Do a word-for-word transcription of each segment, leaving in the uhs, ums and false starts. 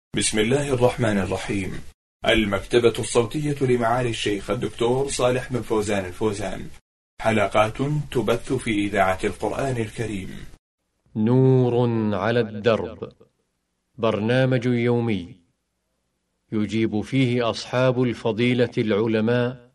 بسم الله الرحمن الرحيم. المكتبة الصوتية لمعالي الشيخ الدكتور صالح بن فوزان الفوزان، حلقات تبث في إذاعة القرآن الكريم. نور على الدرب، برنامج يومي يجيب فيه أصحاب الفضيلة العلماء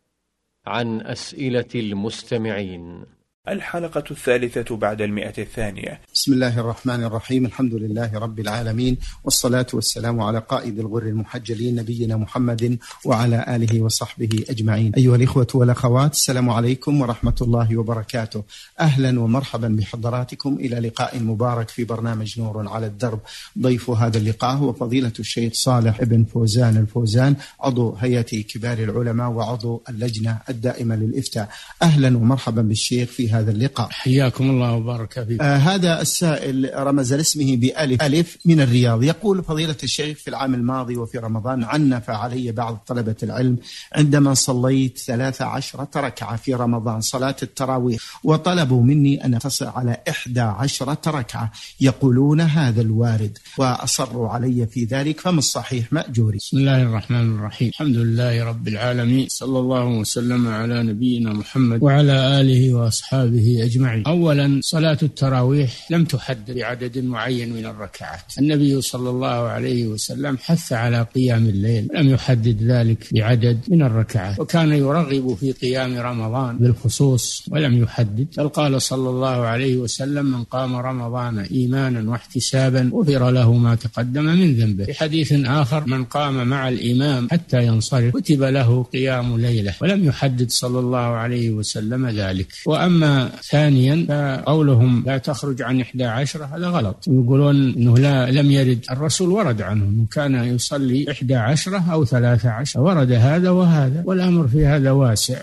عن أسئلة المستمعين. الحلقة الثالثة بعد المئة الثانية. بسم الله الرحمن الرحيم. الحمد لله رب العالمين، والصلاة والسلام على قائد الغر المحجلين نبينا محمد وعلى آله وصحبه أجمعين. أيها الإخوة والأخوات، السلام عليكم ورحمة الله وبركاته. أهلا ومرحبا بحضراتكم إلى لقاء مبارك في برنامج نور على الدرب. ضيف هذا اللقاء هو فضيلة الشيخ صالح بن فوزان الفوزان، عضو هيئة كبار العلماء وعضو اللجنة الدائمة للإفتاء. أهلا ومرحبا بالشيخ في هذا اللقاء. حياكم الله وبارك فيكم. آه هذا السائل رمز لاسمه بألف ألف من الرياض، يقول: فضيلة الشيخ، في العام الماضي وفي رمضان عنف علي بعض طلبة العلم عندما صليت ثلاث عشرة ركعة في رمضان صلاة التراويح، وطلبوا مني أن أتصل على إحدى عشرة ركعة، يقولون هذا الوارد، وأصروا علي في ذلك، فما الصحيح مأجوري؟ بسم الله الرحمن الرحيم. الحمد لله رب العالمين، صلى الله وسلم على نبينا محمد وعلى آله وأصحابه أجمعين. أولا، صلاة التراويح لم تحدد بعدد معين من الركعات. النبي صلى الله عليه وسلم حث على قيام الليل، لم يحدد ذلك بعدد من الركعات، وكان يرغب في قيام رمضان بالخصوص ولم يحدد، بل قال صلى الله عليه وسلم: من قام رمضان إيمانا واحتسابا غفر له ما تقدم من ذنبه. في حديث آخر: من قام مع الإمام حتى ينصرف كتب له قيام ليلة، ولم يحدد صلى الله عليه وسلم ذلك. وأما ثانيا، فقولهم لا تخرج عن إحدى عشرة هذا غلط، يقولون أنه لا لم يرد. الرسول ورد عنه أنه كان يصلي إحدى عشرة أو ثلاثة عشر، ورد هذا وهذا، والأمر في هذا واسع.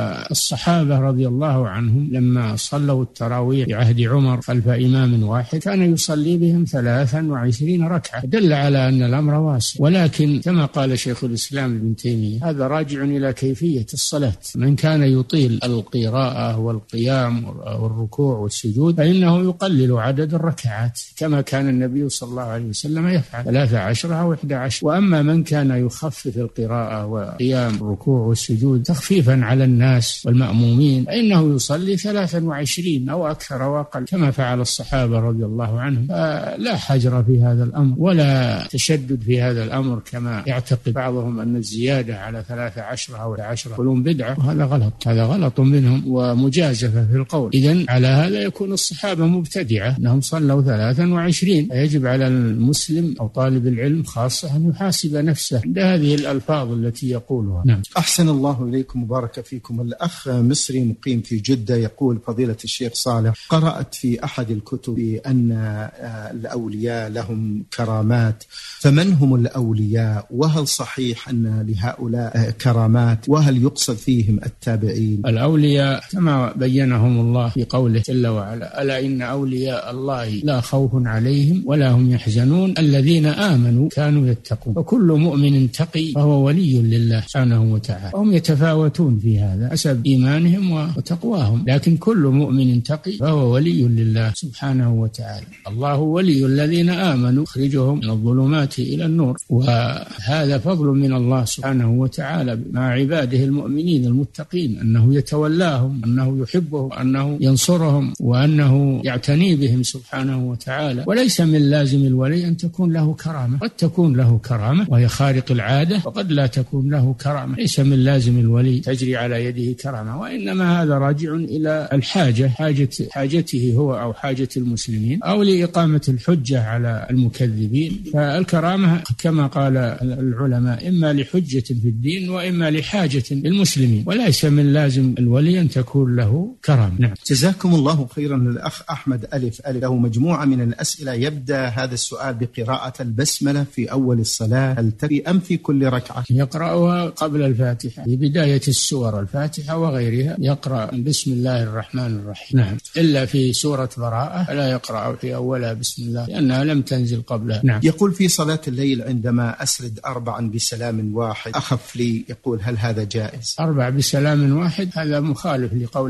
والصحابة رضي الله عنهم لما صلوا التراويح في عهد عمر خلف إمام واحد كان يصلي بهم ثلاثا وعشرين ركعة، دل على أن الأمر واسع. ولكن كما قال شيخ الإسلام ابن تيمية، هذا راجع إلى كيفية الصلاة. من كان يطيل القراءة والقيام والركوع والسجود فإنه يقلل عدد الركعات، كما كان النبي صلى الله عليه وسلم يفعل ثلاثة عشر أو إحدى عشر. وأما من كان يخفف القراءة وقيام الركوع والسجود تخفيفا على الناس والمأمومين فإنه يصلي ثلاثا وعشرين أو أكثر أو أقل، كما فعل الصحابة رضي الله عنهم. فلا حجر في هذا الأمر ولا تشدد في هذا الأمر، كما يعتقد بعضهم أن الزيادة على ثلاثة عشر أو عشرة يقولون بدعة، وهذا غلط، هذا غلط منهم ومجازفة في القول. إذن على هذا يكون الصحابة مبتدعة أنهم صلوا ثلاثا وعشرين. فيجب على المسلم أو طالب العلم خاصة أن يحاسب نفسه عند هذه الألفاظ التي يقولها. نعم. أحسن الله إليكم وبارك فيكم. الأخ مصري مقيم في جدة يقول: فضيلة الشيخ صالح، قرأت في أحد الكتب أن الأولياء لهم كرامات، فمن هم الأولياء؟ وهل صحيح أن لهؤلاء كرامات؟ وهل يقصد فيهم التابعين؟ الأولياء كما بينهم الله في قوله جل وعلا: ألا إن أولياء الله لا خوف عليهم ولا هم يحزنون الذين آمنوا كانوا يتقون. وكل مؤمن تقي فهو ولي لله سبحانه وتعالى. هم يتفاوتون في هذا حسب إيمانهم وتقواهم، لكن كل مؤمن تقي فهو ولي لله سبحانه وتعالى. الله ولي الذين آمنوا يخرجهم من الظلمات إلى النور، وهذا فضل من الله سبحانه وتعالى مع عباده المؤمنين المتقين، أنه يتولاهم، أنه يحبهم، أنه ينصرهم، وأنه يعتني بهم سبحانه وتعالى. وليس من لازم الولي أن تكون له كرامة، قد تكون له كرامة وهي خارق العادة، وقد لا تكون له كرامة. ليس من لازم الولي تجري على يده كرامة، وإنما هذا راجع إلى الحاجة، حاجة حاجته هو أو حاجة المسلمين، أو لإقامة الحجة على المكذبين. فالكرامة كما قال العلماء إما لحجة في الدين وإما لحاجة للمسلمين، وليس من لازم الولي أن تكون له كرامة. نعم. جزاكم الله خيرا. الأخ أحمد ألف ألف له مجموعة من الأسئلة، يبدأ هذا السؤال بقراءة البسملة في أول الصلاة، هل تكفي أم في كل ركعة؟ يقرأها قبل الفاتحة في بداية السور، الفاتحة وغيرها، يقرأ بسم الله الرحمن الرحيم. نعم. إلا في سورة براءة لا يقرأ في أولها بسم الله لأنها لم تنزل قبلها. نعم. يقول: في صلاة الليل عندما أسرد أربعا بسلام واحد أخف لي، يقول هل هذا جائز؟ أربع بسلام واحد هذا مخالف لقوله صلى الله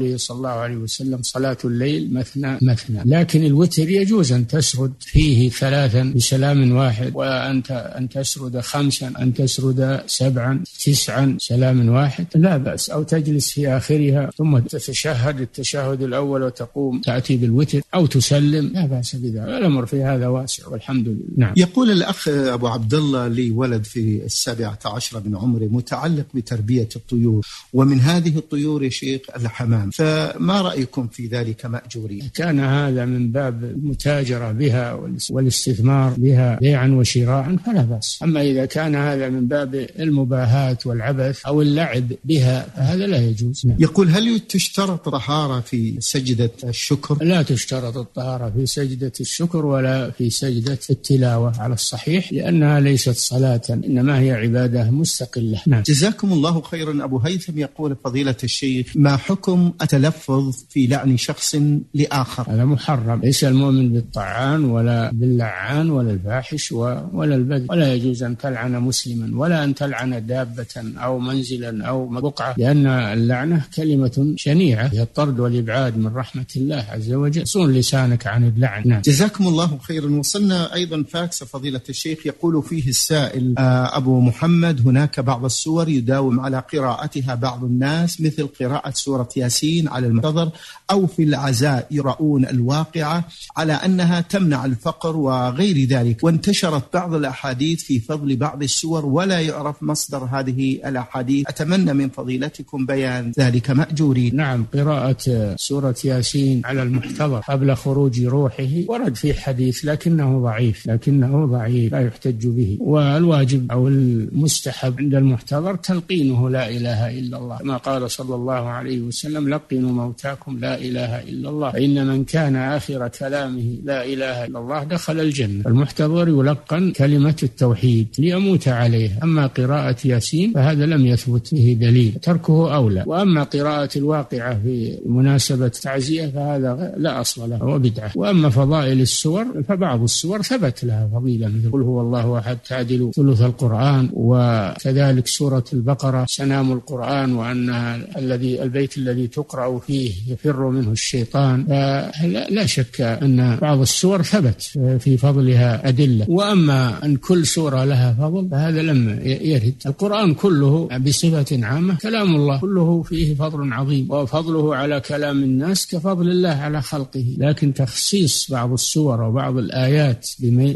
الله عليه وسلم صلاة الليل مثنى مثنى، لكن الوتر يجوز أن تسرد فيه ثلاثا بسلام واحد، وأنت أن تسرد خمسا، أن تسرد سبعا تسعا سلام واحد لا بأس، أو تجلس في آخرها ثم تتشهد التشهد الأول وتقوم تأتي بالوتر أو تسلم لا بأس بذلك، الأمر في هذا واسع والحمد لله. نعم. يقول الأخ أبو عبد الله لي ولد في السابعة عشرة من عمره متعلق بتربية الطيور، ومن هذه الطيور يا شيخ الحمام، فما رأيكم في ذلك مأجورين؟ كان هذا من باب المتاجرة بها والاستثمار بها بيعا وشراء فلا بأس، أما إذا كان هذا من باب المباهاة والعبث أو اللعب بها فهذا لا يجوز. نعم. يقول هل تشترط طهارة في سجدة الشكر؟ لا تشترط الطهارة في سجدة الشكر ولا في سجدة التلاوة على الصحيح، لأنها ليست صلاة إنما هي عبادة مستقلة. نعم. جزاكم الله خيرا. أبو هيثم يقول فضيلة الشيخ ما حكم التلفظ في لعن شخص لآخر؟ هذا محرم، ليس المؤمن بالطعان ولا باللعان ولا الفاحش ولا البذل، ولا يجوز أن تلعن مسلما ولا أن تلعن دابة أو منزلا أو بقعة، لأن اللعنة كلمة شنيعة هي الطرد والإبعاد من رحمة الله عز وجل، صون لسانك عن اللعن. نعم. جزاكم الله خيرا. وصلنا أيضا فاكس فضيلة الشيخ يقول فيه السائل أبو محمد هناك بعض السور يداوم على قراءتها بعض الناس مثل قراءة سورة ياسين على المحتضر، أو في العزاء يرؤون الواقعة على أنها تمنع الفقر وغير ذلك، وانتشرت بعض الأحاديث في فضل بعض السور ولا يعرف مصدر هذه الأحاديث، أتمنى من فضيلتكم بيان ذلك مأجورين. نعم. قراءة سورة ياسين على المحتضر قبل خروج روحه ورد في حديث لكنه ضعيف لكنه ضعيف لا يحتج به، والواجب أو المستحب عند المحتضر تلقينه لا إله إلا الله، كما قال صلى الله عليه وسلم لقنوا موتاكم لا إله إلا الله، فإن من كان آخر كلامه لا إله إلا الله دخل الجنة. المحتضر يلقن كلمة التوحيد ليموت عليها، أما قراءة ياسين فهذا لم يثبت به دليل، تركه أولى. وأما قراءة الواقعة في مناسبة تعزية فهذا لا أصل له وبدعة. وأما فضائل السور فبعض السور ثبت لها فضيلة مثل قل هو الله أحد تعدل ثلث القرآن، وكذلك سورة البقرة سنام القرآن، وأنها الذي البيت الذي تقرأ فيه يفر منه الشيطان. لا شك أن بعض السور ثبت في فضلها أدلة. وأما أن كل سورة لها فضل فهذا لم يرد. القرآن كله بصفة عامة كلام الله كله فيه فضل عظيم، وفضله على كلام الناس كفضل الله على خلقه، لكن تخصيص بعض السور وبعض الآيات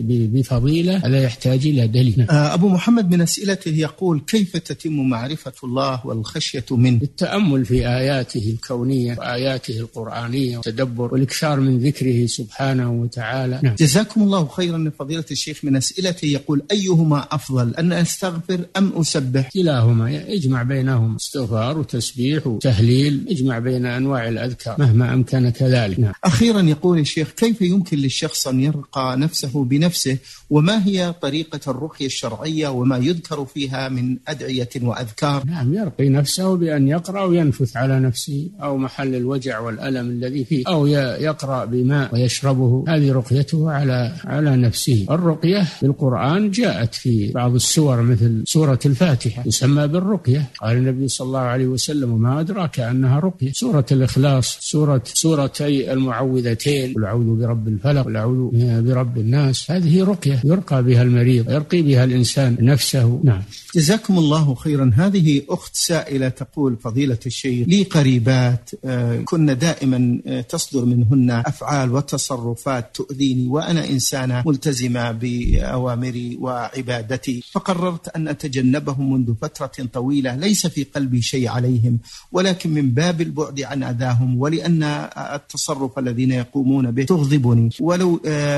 بفضيلة هذا يحتاج إلى دليل. أبو محمد من أسئلته يقول كيف تتم معرفة الله والخشية منه؟ بالتأمل في آياته الكونية وآياته القرآنية والتدبر والإكثار من ذكره سبحانه وتعالى. نعم. جزاكم الله خيرا. فضيلة الشيخ من أسئلته يقول أيهما أفضل أن أستغفر أم أسبح؟ كلاهما، يجمع بينهم استغفار وتسبيح وتهليل، يجمع بين أنواع الأذكار مهما أمكن كذلك. نعم. أخيرا يقول الشيخ كيف يمكن للشخص أن يرقى نفسه بنفسه، وما هي طريقة الرقية الشرعية وما يذكر فيها من أدعية وأذكار؟ نعم. يرقي نفسه بأن يقرأ وينفث على نفسه أو محل الوجع والألم الذي فيه، أو يقرأ بماء ويشربه، هذه رقيته على على نفسه. الرقية بالقرآن جاءت في بعض السور مثل سورة الفاتحة تسمى بالرقية، قال النبي صلى الله عليه وسلم وما أدراك أنها رقية. سورة الإخلاص، سورة سورتي المعوذتين قل أعوذ برب الفلق قل أعوذ برب الناس، هذه رقية يرقى بها المريض، يرقي بها الإنسان نفسه. نعم. جزاكم الله خيرا. هذه أخت سائلة تقول فضيلة الشيخ لي قريبات كنا دائما تصدر منهن أفعال وتصرفات تؤذيني، وأنا إنسانة ملتزمة بأوامري وعبادتي، فقررت أن أتجنبهم منذ فترة طويلة، ليس في قلبي شيء عليهم ولكن من باب البعد عن أذاهم، ولأن التصرف الذين يقومون به تغضبني. ولو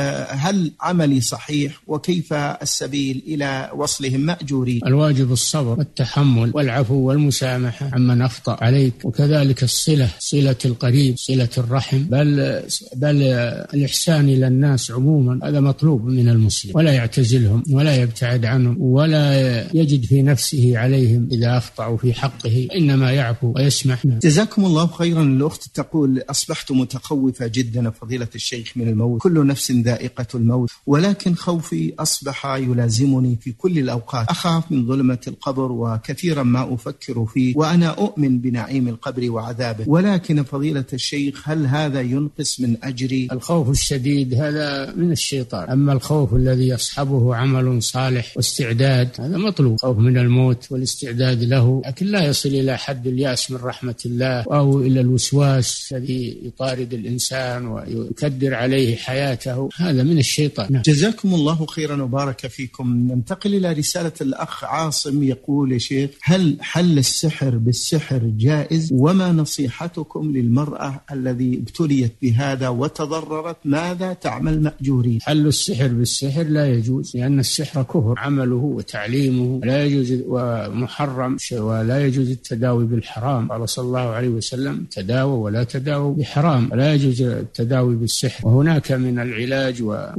هل عملي صحيح وكيف السبيل إلى وصلهم مأجورين؟ الواجب الصبر والتحمل والعفو والمسامحة عمن أخطأ عليك، وكذلك الصلة، صلة القريب، صلة الرحم، بل بل الإحسان إلى الناس عموما، هذا مطلوب من المسلم، ولا يعتزلهم ولا يبتعد عنهم ولا يجد في نفسه عليهم إذا أخطأوا في حقه، إنما يعفو ويسمح. جزاكم الله خيرا. الأخت تقول أصبحت متخوفة جدا فضيلة الشيخ من الموت، كل نفس ذائقة الموت، ولكن خوفي أصبح يلازمني في كل الأوقات، أخاف من ظلمة القبر وكثيرا ما أفكر فيه، وأنا أؤمن بنعيم القبر وعذابه، ولكن فضيلة الشيخ هل هذا ينقص من أجري؟ الخوف الشديد هذا من الشيطان، أما الخوف الذي يصحبه عمل صالح واستعداد هذا مطلوب، خوف من الموت والاستعداد له، لكن لا يصل إلى حد اليأس من رحمة الله أو إلى الوسواس الذي يطارد الإنسان ويكدر عليه حياته، هذا من الشيطان. نعم. جزاكم الله خيرا وبارك فيكم. ننتقل إلى رسالة الأخ عاصم يقول: يا شيخ، هل حل السحر بالسحر جائز؟ وما نصيحتكم للمرأة الذي ابتليت بهذا وتضررت، ماذا تعمل مأجورين؟ حل السحر بالسحر لا يجوز، لأن السحر كفر، عمله وتعليمه لا يجوز ومحرم، ولا يجوز التداوي بالحرام. قال صلى الله عليه وسلم: تداووا ولا تداووا بحرام، لا يجوز التداوي بالسحر. وهناك من العلاج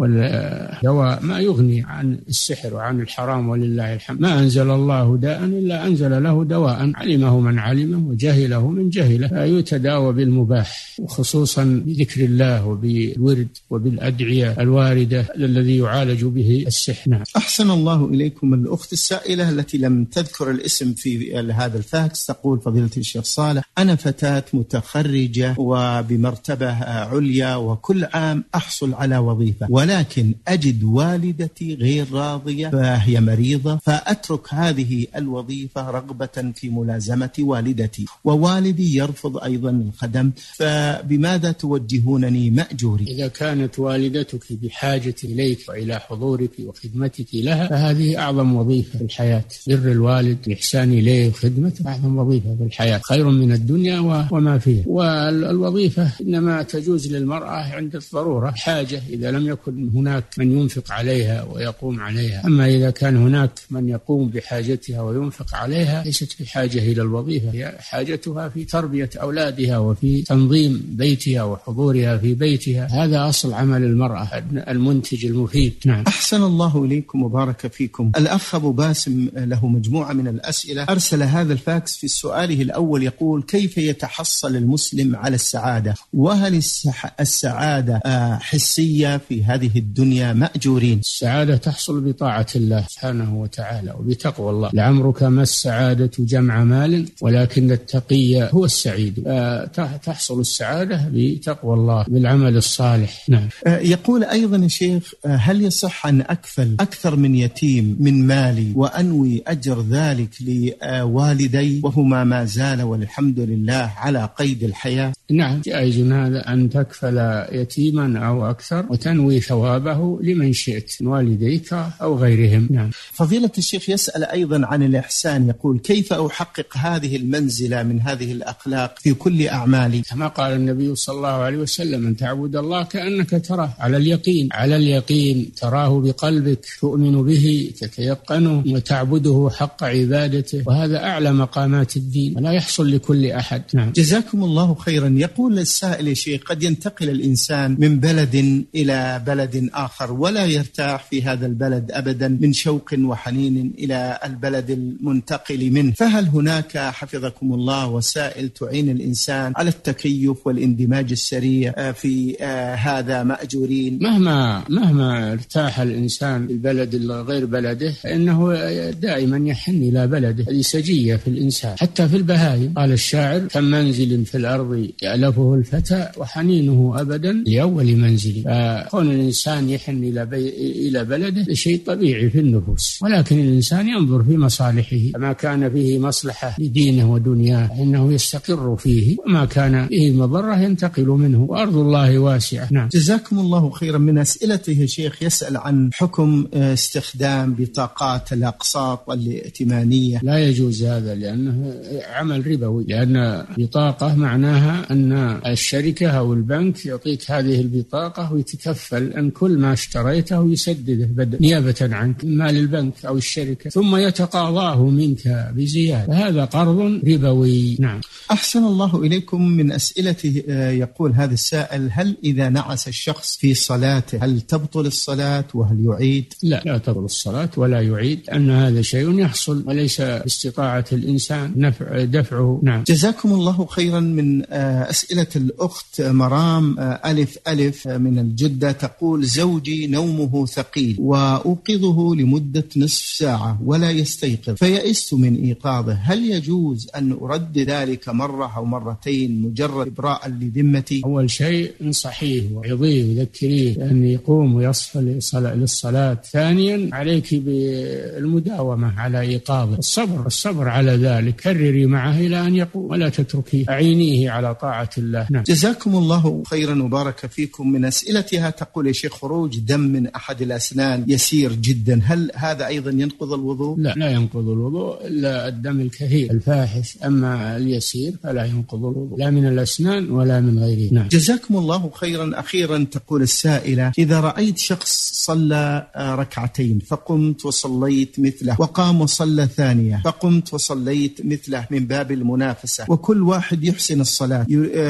والدواء ما يغني عن السحر وعن الحرام، ولله الحمد. ما أنزل الله داء إلا أنزل له دواء، علمه من علمه وجهله من جهله، فيتداوى بالمباح، وخصوصا بذكر الله وبالورد وبالأدعية الواردة الذي يعالج به السحر. نعم. أحسن الله إليكم. الأخت السائلة التي لم تذكر الاسم في هذا الفاكس تقول: فضيلة الشيخ صالح، أنا فتاة متخرجة وبمرتبة عليا، وكل عام أحصل على وظيفة، ولكن أجد والدتي غير راضية فهي مريضة، فأترك هذه الوظيفة رغبة في ملازمة والدتي، ووالدي يرفض أيضا الخدم، فبماذا توجهونني مأجوري؟ إذا كانت والدتك بحاجة إليك وإلى حضورك وخدمتك لها فهذه أعظم وظيفة في الحياة. بر الوالد، الإحسان إليه وخدمته أعظم وظيفة في الحياة، خير من الدنيا وما فيها. والوظيفة إنما تجوز للمرأة عند الضرورة، حاجة، إذا لم يكن هناك من ينفق عليها ويقوم عليها. أما إذا كان هناك من يقوم بحاجتها وينفق عليها ليست بحاجة إلى الوظيفة، هي حاجتها في تربية أولادها وفي تنظيم بيتها وحضورها في بيتها، هذا أصل عمل المرأة المنتج المفيد. نعم. أحسن الله إليكم وبارك فيكم. الأخ أبو باسم له مجموعة من الأسئلة، أرسل هذا الفاكس. في سؤاله الأول يقول: كيف يتحصل المسلم على السعادة؟ وهل السعادة حسية في هذه الدنيا مأجورين؟ السعادة تحصل بطاعة الله سبحانه وتعالى وبتقوى الله. لعمرك ما السعادة جمع مال ولكن التقي هو السعيد. تحصل السعادة بتقوى الله بالعمل الصالح. نعم. يقول أيضا يا شيخ: هل يصح أن أكفل أكثر من يتيم من مالي وأنوي أجر ذلك لوالدي وهما ما زال والحمد لله على قيد الحياة؟ نعم، جائز هذا أن تكفل يتيما أو أكثر وتنوي ثوابه لمن شئت من والديك أو غيرهم. نعم. فضيلة الشيخ يسأل أيضا عن الإحسان، يقول: كيف أحقق هذه المنزلة من هذه الأخلاق في كل أعمالي؟ كما قال النبي صلى الله عليه وسلم: أن تعبد الله كأنك تراه، على اليقين، على اليقين تراه بقلبك، تؤمن به، تتيقنه وتعبده حق عبادته، وهذا أعلى مقامات الدين ولا يحصل لكل أحد. نعم. جزاكم الله خيرا. يقول السائل: يا شيخ، قد ينتقل الإنسان من بلد إلى بلد آخر ولا يرتاح في هذا البلد أبدا من شوق وحنين إلى البلد المنتقل منه، فهل هناك حفظكم الله وسائل تعين الإنسان على التكيف والاندماج السريع في هذا مأجورين؟ مهما مهما ارتاح الإنسان في البلد غير بلده فإنه دائما يحن إلى بلده، هذه سجية في الإنسان حتى في البهائم. قال الشاعر: كم منزل في الأرض يألفه الفتى وحنينه أبدا لأول منزل. فكون الإنسان يحن إلى بي... إلى بلده شيء طبيعي في النفوس، ولكن الإنسان ينظر في مصالحه، فما كان فيه مصلحة لدينه ودنياه فإنه يستقر فيه، وما كان فيه مضرة ينتقل منه، وأرض الله واسعة. نعم. جزاكم الله خيرا. من أسئلته يا شيخ يسأل عن حكم استخدام بطاقات الأقساط الائتمانية. لا يجوز هذا لأنه عمل ربوي، لأن بطاقة معناها أن الشركة أو البنك يعطيك هذه البطاقة ويتكفل أن كل ما اشتريته يسدده نيابة عنك من مال البنك أو الشركة، ثم يتقاضاه منك بزيادة، هذا قرض ربوي. نعم. أحسن الله إليكم. من أسئلته يقول هذا السائل: هل إذا نعس الشخص في صلاته هل تبطل الصلاة وهل يعيد؟ لا، لا تبطل الصلاة ولا يعيد، أن هذا شيء يحصل وليس باستطاعة الإنسان نفع دفعه. نعم. جزاكم الله خيرا. من أسئلة الأخت مرام ألف ألف من الجدة تقول: زوجي نومه ثقيل وأوقظه لمدة نصف ساعة ولا يستيقظ، فيئست من إيقاظه، هل يجوز أن أرد ذلك مرة أو مرتين مجرد إبراء لذمتي؟ أول شيء انصحيه وعظيه وذكريه بأن يقوم ويصل للصلاة. ثانيا عليك بالمداومة على إيقاظه، الصبر الصبر على ذلك، كرري معه إلى أن يقوم ولا تتركيه، أعينيه على طاعة الله. نعم. جزاكم الله خيرا وبارك فيكم. من أسئلتها تقول: يا شيخ خروج دم من أحد الأسنان يسير جدا، هل هذا أيضا ينقض الوضوء؟ لا لا ينقض الوضوء إلا الدم الكثير الفاحش، أما اليسير فلا ينقض الوضوء لا من الأسنان ولا من غيره. نعم. جزاكم الله خيرا. أخيرا تقول السائلة: إذا رأيت شخص صلى ركعتين فقمت وصليت مثله، وقام وصلى ثانية فقمت وصليت مثله من باب المنافسة، وكل واحد يحسن الصلاة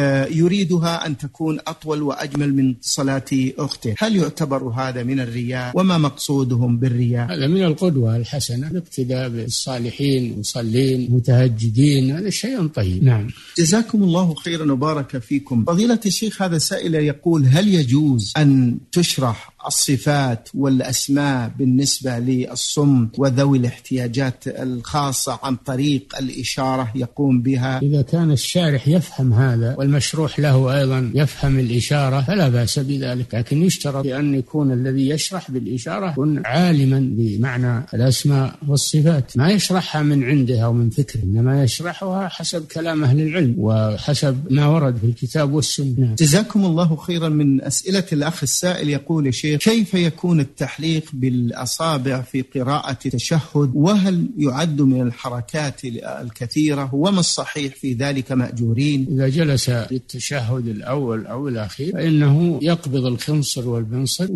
يريدها أن تكون أطول وأجمل من صلاة أخته، هل يعتبر هذا من الرياء؟ وما مقصودهم بالرياء؟ هذا من القدوة الحسنة، الاقتداء بالصالحين مصلين متهجدين، هذا شيء طيب. نعم. جزاكم الله خيرا وبارك فيكم. فضيلة الشيخ، هذا سائل يقول: هل يجوز أن تشرح الصفات والأسماء بالنسبة للصمت وذوي الاحتياجات الخاصة عن طريق الإشارة يقوم بها؟ إذا كان الشارح يفهم هذا والمشروح له أيضا يفهم الإشارة فلا بأس بذلك، لكن يشترط بأن يكون الذي يشرح بالإشارة يكون عالما بمعنى الأسماء والصفات، ما يشرحها من عنده أو من فكره، إنما يشرحها حسب كلام أهل العلم وحسب ما ورد في الكتاب والسنة. جزاكم الله خيرا. من أسئلة الأخ السائل يقول: يا شيخ، كيف يكون التحليق بالأصابع في قراءة التشهد، وهل يعد من الحركات الكثيرة، وما الصحيح في ذلك مأجورين؟ إذا جلس للتشهد الأول أو الأخير فإنه يقبض الخنصر والبنصر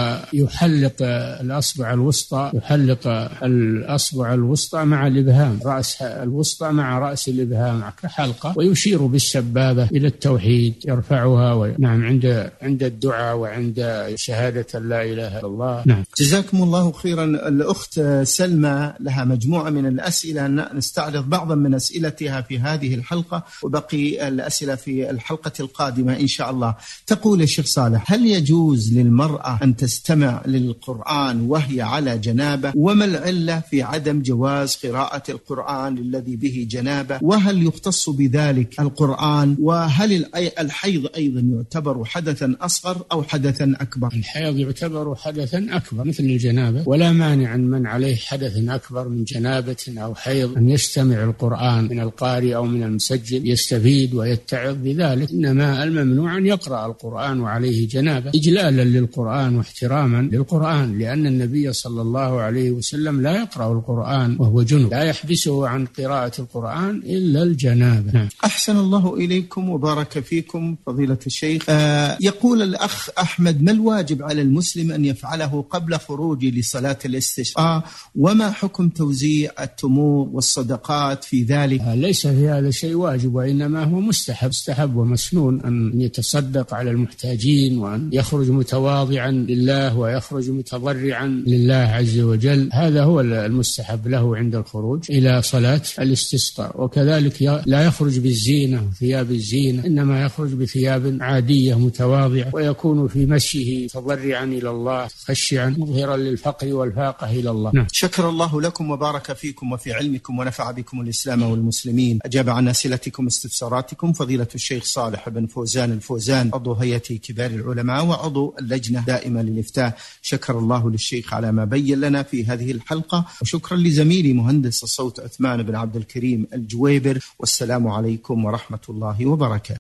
ويحلق الأصبع الوسطى، يحلق الأصبع الوسطى مع الإبهام، رأس الوسطى مع رأس الإبهام كحلقة، ويشير بالسبابة إلى التوحيد يرفعها و... نعم عند عند الدعاء وعند شهادة لا إله إلا الله. نعم. جزاكم الله خيرا. الأخت سلمى لها مجموعة من الأسئلة، نستعرض بعضا من أسئلتها في هذه الحلقة وبقي الأسئلة في الحلقة القادمة إن شاء الله. تقول: يا شيخ صالح، هل يجوز للمرأة أن تستمع للقرآن وهي على جنابة؟ وما العلة في عدم جواز قراءة القرآن الذي به جنابة؟ وهل يختص بذلك القرآن؟ وهل الحيض أيضا يعتبر حدثا أصغر أو حدثا أكبر؟ الحيض يعتبر حدثا أكبر مثل الجنابة، ولا مانع من عليه حدث أكبر من جنابة أو حيض أن يستمع القرآن من القارئ أو من المسجل يستفيد ويتعظ بذلك، إنما الممنوع أن يقرأ القرآن وعليه جنابة إجلالا للقرآن واحتراما للقرآن، لأن النبي صلى الله عليه وسلم لا يقرأ القرآن وهو جنب، لا يحبسه عن قراءة القرآن إلا الجنابة. نعم. أحسن الله إليكم وبارك فيكم فضيلة الشيخ. آه يقول الأخ أحمد: ما الواجب على المسلم أن يفعله قبل خروجه لصلاة الاستسقاء؟ وما حكم توزيع التمور والصدقات في ذلك؟ ليس في هذا شيء واجب، وإنما هو مستحب مستحب ومسنون أن يتصدق على المحتاجين، وأن يخرج متواضعا لله ويخرج متضرعا لله عز وجل، هذا هو المستحب له عند الخروج إلى صلاة الاستسقاء. وكذلك لا يخرج بالزينة ثياب الزينة، إنما يخرج بثياب عادية متواضعة، ويكون في مشيه تضرعا إلى الله خشعا مظهرا للفقر والفاقة إلى الله. نعم. شكر الله لكم وبارك فيكم وفي علمكم ونفع بكم الإسلام والمسلمين. أجاب عن أسئلتكم واستفساراتكم فضيلة الشيخ صالح بن فوزان الفوزان، عضو هيئة كبار العلماء وعضو اللجنة دائمة للإفتاء. شكر الله للشيخ على ما بين لنا في هذه الحلقة، وشكرا لزميلي مهندس الصوت عثمان بن عبد الكريم الجويبر، والسلام عليكم ورحمة الله وبركاته.